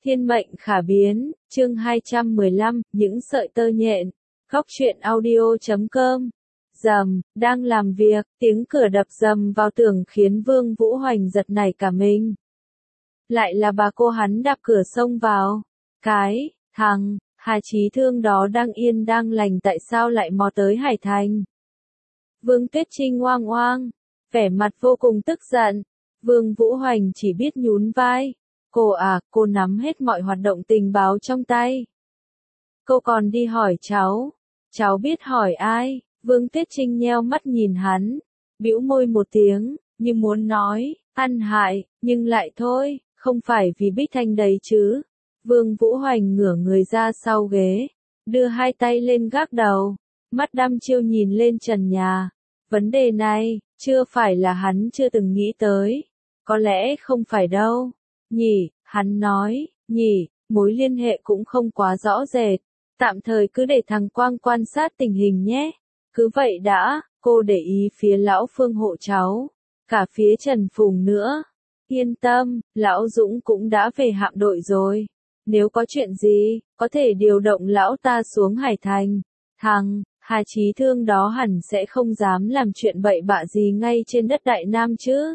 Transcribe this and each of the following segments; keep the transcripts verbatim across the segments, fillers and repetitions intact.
Thiên mệnh khả biến, chương hai trăm mười lăm, những sợi tơ nhện. Góc truyện audio chấm com. Rầm, đang làm việc, tiếng cửa đập rầm vào tường khiến Vương Vũ Hoành giật nảy cả mình. Lại là bà cô hắn đạp cửa xông vào. Cái, thằng, Hà Chí Thương đó đang yên đang lành tại sao lại mò tới Hải Thành? Vương Tuyết Trinh oang oang, vẻ mặt vô cùng tức giận. Vương Vũ Hoành chỉ biết nhún vai. Cô à, cô nắm hết mọi hoạt động tình báo trong tay. Cô còn đi hỏi cháu. Cháu biết hỏi ai? Vương Tuyết Trinh nheo mắt nhìn hắn, bĩu môi một tiếng, như muốn nói, ăn hại, nhưng lại thôi, không phải vì Bích Thanh đấy chứ. Vương Vũ Hoành ngửa người ra sau ghế, đưa hai tay lên gác đầu, mắt đăm chiêu nhìn lên trần nhà. Vấn đề này, chưa phải là hắn chưa từng nghĩ tới. Có lẽ không phải đâu. Nhỉ, hắn nói, nhỉ, mối liên hệ cũng không quá rõ rệt. Tạm thời cứ để thằng Quang quan sát tình hình nhé. Cứ vậy đã, cô để ý phía lão Phương hộ cháu. Cả phía Trần Phùng nữa. Yên tâm, lão Dũng cũng đã về hạm đội rồi. Nếu có chuyện gì, có thể điều động lão ta xuống Hải Thành. Thằng, Hà Chí Thương đó hẳn sẽ không dám làm chuyện bậy bạ gì ngay trên đất Đại Nam chứ.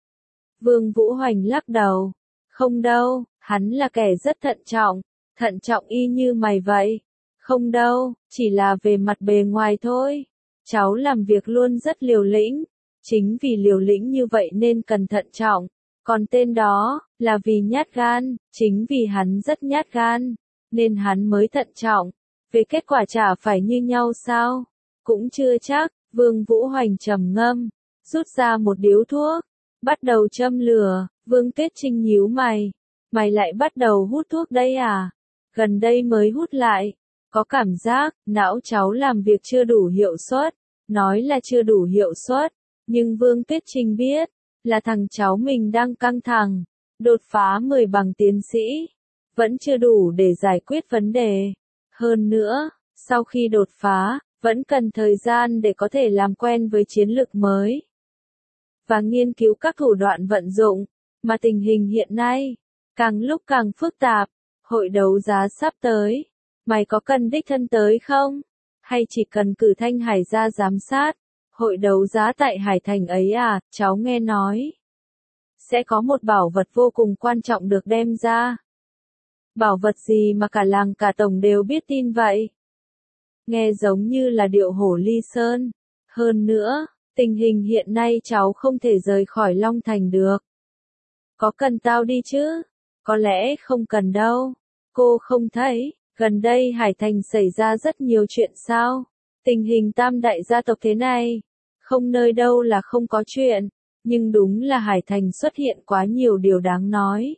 Vương Vũ Hoành lắc đầu. Không đâu, hắn là kẻ rất thận trọng, thận trọng y như mày vậy. Không đâu, chỉ là về mặt bề ngoài thôi. Cháu làm việc luôn rất liều lĩnh, chính vì liều lĩnh như vậy nên cần thận trọng. Còn tên đó, là vì nhát gan, chính vì hắn rất nhát gan, nên hắn mới thận trọng. Về kết quả chả phải như nhau sao? Cũng chưa chắc. Vương Vũ Hoành trầm ngâm, rút ra một điếu thuốc, bắt đầu châm lửa. Vương Tuyết Trinh nhíu mày. Mày lại bắt đầu hút thuốc đây à? Gần đây mới hút lại. Có cảm giác, não cháu làm việc chưa đủ hiệu suất. Nói là chưa đủ hiệu suất. Nhưng Vương Tuyết Trinh biết, là thằng cháu mình đang căng thẳng. Đột phá mười bằng tiến sĩ. Vẫn chưa đủ để giải quyết vấn đề. Hơn nữa, sau khi đột phá, vẫn cần thời gian để có thể làm quen với chiến lược mới. Và nghiên cứu các thủ đoạn vận dụng. Mà tình hình hiện nay, càng lúc càng phức tạp. Hội đấu giá sắp tới. Mày có cần đích thân tới không? Hay chỉ cần cử Thanh Hải ra giám sát? Hội đấu giá tại Hải Thành ấy à, cháu nghe nói. Sẽ có một bảo vật vô cùng quan trọng được đem ra. Bảo vật gì mà cả làng cả tổng đều biết tin vậy? Nghe giống như là điệu hổ ly sơn. Hơn nữa, tình hình hiện nay cháu không thể rời khỏi Long Thành được. Có cần tao đi chứ? Có lẽ không cần đâu. Cô không thấy, gần đây Hải Thành xảy ra rất nhiều chuyện sao? Tình hình tam đại gia tộc thế này, không nơi đâu là không có chuyện, nhưng đúng là Hải Thành xuất hiện quá nhiều điều đáng nói.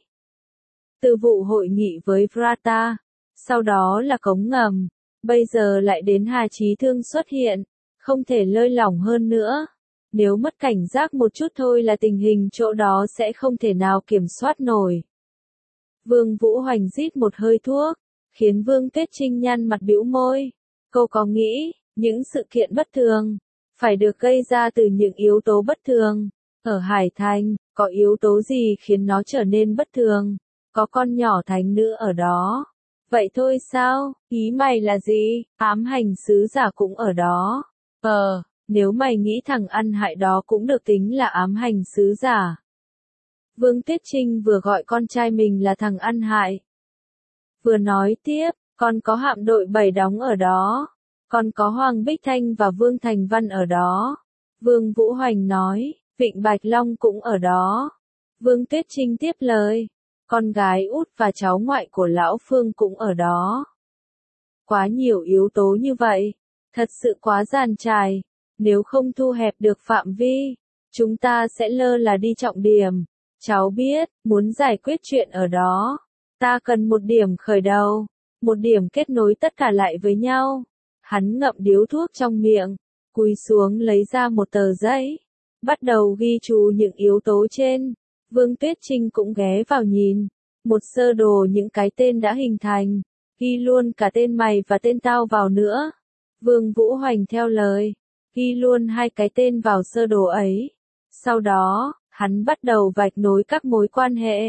Từ vụ hội nghị với Vrata, sau đó là cống ngầm, bây giờ lại đến Hà Chí Thương xuất hiện, không thể lơi lỏng hơn nữa. Nếu mất cảnh giác một chút thôi là tình hình chỗ đó sẽ không thể nào kiểm soát nổi. Vương Vũ Hoành rít một hơi thuốc, khiến Vương Tuyết Trinh nhăn mặt bĩu môi. Cô có nghĩ, những sự kiện bất thường, phải được gây ra từ những yếu tố bất thường. Ở Hải Thành, có yếu tố gì khiến nó trở nên bất thường? Có con nhỏ thánh nữ ở đó. Vậy thôi sao? Ý mày là gì? Ám hành sứ giả cũng ở đó. Ờ. Nếu mày nghĩ thằng ăn hại đó cũng được tính là ám hành sứ giả. Vương Tuyết Trinh vừa gọi con trai mình là thằng ăn hại. Vừa nói tiếp, còn có hạm đội bảy đóng ở đó. Còn có Hoàng Bích Thanh và Vương Thành Văn ở đó. Vương Vũ Hoành nói, Vịnh Bạch Long cũng ở đó. Vương Tuyết Trinh tiếp lời, con gái út và cháu ngoại của Lão Phương cũng ở đó. Quá nhiều yếu tố như vậy, thật sự quá dàn trải. Nếu không thu hẹp được phạm vi, chúng ta sẽ lơ là đi trọng điểm. Cháu biết, muốn giải quyết chuyện ở đó, ta cần một điểm khởi đầu, một điểm kết nối tất cả lại với nhau. Hắn ngậm điếu thuốc trong miệng, cúi xuống lấy ra một tờ giấy, bắt đầu ghi chú những yếu tố trên. Vương Tuyết Trinh cũng ghé vào nhìn, một sơ đồ những cái tên đã hình thành, ghi luôn cả tên mày và tên tao vào nữa. Vương Vũ Hoành theo lời, ghi luôn hai cái tên vào sơ đồ ấy. Sau đó, hắn bắt đầu vạch nối các mối quan hệ.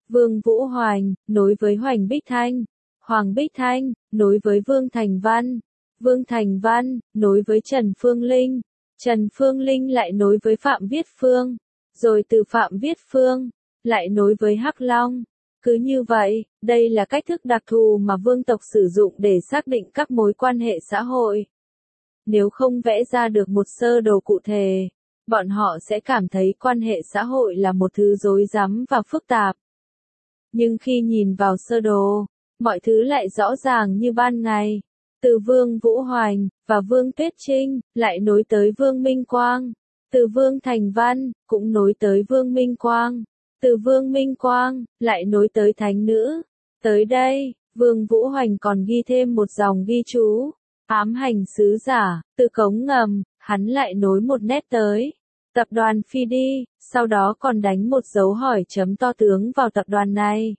Vương Vũ Hoành, nối với Hoành Bích Thanh. Hoàng Bích Thanh, nối với Vương Thành Văn. Vương Thành Văn, nối với Trần Phương Linh. Trần Phương Linh lại nối với Phạm Viết Phương. Rồi từ Phạm Viết Phương, lại nối với Hắc Long. Cứ như vậy, đây là cách thức đặc thù mà vương tộc sử dụng để xác định các mối quan hệ xã hội. Nếu không vẽ ra được một sơ đồ cụ thể, bọn họ sẽ cảm thấy quan hệ xã hội là một thứ rối rắm và phức tạp. Nhưng khi nhìn vào sơ đồ, mọi thứ lại rõ ràng như ban ngày. Từ Vương Vũ Hoành và Vương Tuyết Trinh lại nối tới Vương Minh Quang. Từ Vương Thành Văn cũng nối tới Vương Minh Quang. Từ Vương Minh Quang lại nối tới Thánh Nữ. Tới đây, Vương Vũ Hoành còn ghi thêm một dòng ghi chú. Ám hành sứ giả, từ cống ngầm, hắn lại nối một nét tới tập đoàn pê đê, sau đó còn đánh một dấu hỏi chấm to tướng vào tập đoàn này.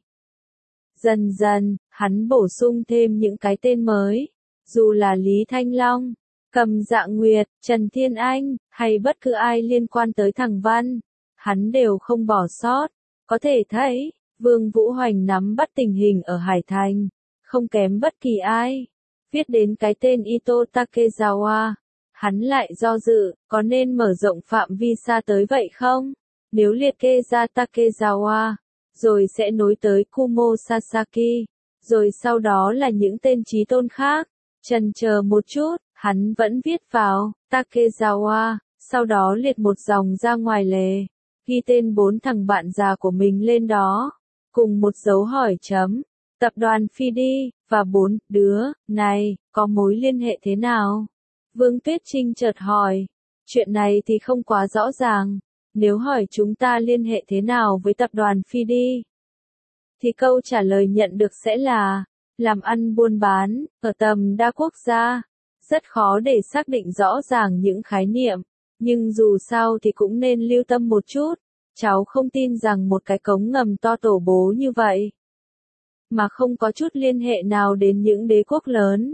Dần dần, hắn bổ sung thêm những cái tên mới, dù là Lý Thanh Long, Cầm Dạ Nguyệt, Trần Thiên Anh, hay bất cứ ai liên quan tới thằng Văn, hắn đều không bỏ sót. Có thể thấy, Vương Vũ Hoành nắm bắt tình hình ở Hải Thành, không kém bất kỳ ai. Viết đến cái tên Ito Takezawa, hắn lại do dự, có nên mở rộng phạm vi xa tới vậy không? Nếu liệt kê ra Takezawa, rồi sẽ nối tới Kumo Sasaki, rồi sau đó là những tên chí tôn khác. Chần chờ một chút, hắn vẫn viết vào Takezawa, sau đó liệt một dòng ra ngoài lề, ghi tên bốn thằng bạn già của mình lên đó, cùng một dấu hỏi chấm. Tập đoàn pê đê, và bốn đứa này, có mối liên hệ thế nào? Vương Tuyết Trinh chợt hỏi. Chuyện này thì không quá rõ ràng. Nếu hỏi chúng ta liên hệ thế nào với tập đoàn pê đê, thì câu trả lời nhận được sẽ là làm ăn buôn bán, ở tầm đa quốc gia. Rất khó để xác định rõ ràng những khái niệm, nhưng dù sao thì cũng nên lưu tâm một chút. Cháu không tin rằng một cái cống ngầm to tổ bố như vậy mà không có chút liên hệ nào đến những đế quốc lớn.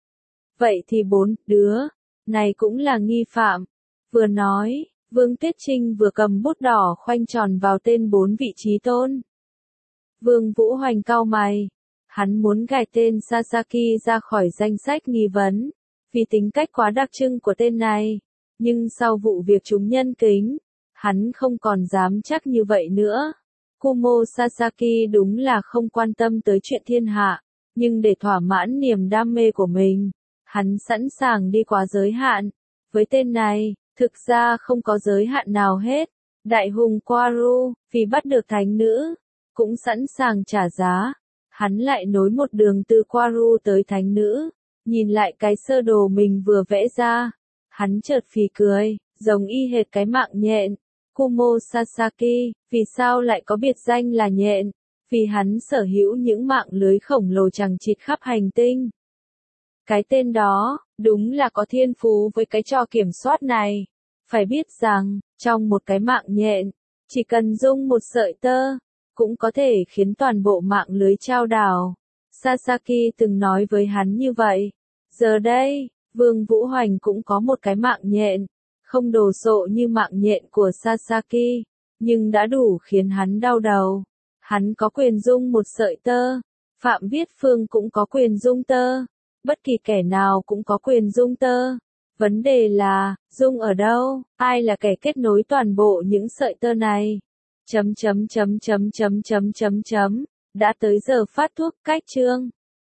Vậy thì bốn đứa này cũng là nghi phạm. Vừa nói, Vương Tuyết Trinh vừa cầm bút đỏ khoanh tròn vào tên bốn vị trí tôn. Vương Vũ Hoành cau mày. Hắn muốn gạch tên Sasaki ra khỏi danh sách nghi vấn, vì tính cách quá đặc trưng của tên này. Nhưng sau vụ việc chúng nhân kính, hắn không còn dám chắc như vậy nữa. Kumo Sasaki đúng là không quan tâm tới chuyện thiên hạ, nhưng để thỏa mãn niềm đam mê của mình, hắn sẵn sàng đi quá giới hạn. Với tên này, thực ra không có giới hạn nào hết. Đại hùng Quaru, vì bắt được thánh nữ, cũng sẵn sàng trả giá. Hắn lại nối một đường từ Quaru tới thánh nữ, nhìn lại cái sơ đồ mình vừa vẽ ra. Hắn chợt phì cười, giống y hệt cái mạng nhện. Kumo Sasaki, vì sao lại có biệt danh là nhện? Vì hắn sở hữu những mạng lưới khổng lồ chằng chịt khắp hành tinh. Cái tên đó, đúng là có thiên phú với cái trò kiểm soát này. Phải biết rằng, trong một cái mạng nhện, chỉ cần dung một sợi tơ, cũng có thể khiến toàn bộ mạng lưới chao đảo. Sasaki từng nói với hắn như vậy. Giờ đây, Vương Vũ Hoành cũng có một cái mạng nhện. Không đồ sộ như mạng nhện của Sasaki, nhưng đã đủ khiến hắn đau đầu. Hắn có quyền dung một sợi tơ. Phạm Viết Phương cũng có quyền dung tơ. Bất kỳ kẻ nào cũng có quyền dung tơ. Vấn đề là, dung ở đâu? Ai là kẻ kết nối toàn bộ những sợi tơ này? Chấm chấm chấm chấm chấm chấm chấm chấm. Đã tới giờ phát thuốc cách chương.